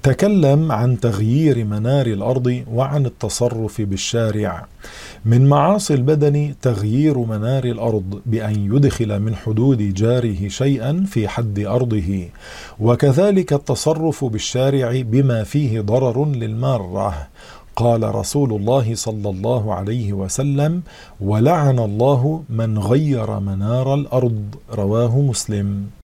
تكلم عن تغيير منار الأرض وعن التصرف بالشارع. من معاصي البدن تغيير منار الأرض بأن يدخل من حدود جاره شيئا في حد أرضه، وكذلك التصرف بالشارع بما فيه ضرر للمارة. قال رسول الله صلى الله عليه وسلم: ولعن الله من غير منار الأرض. رواه مسلم.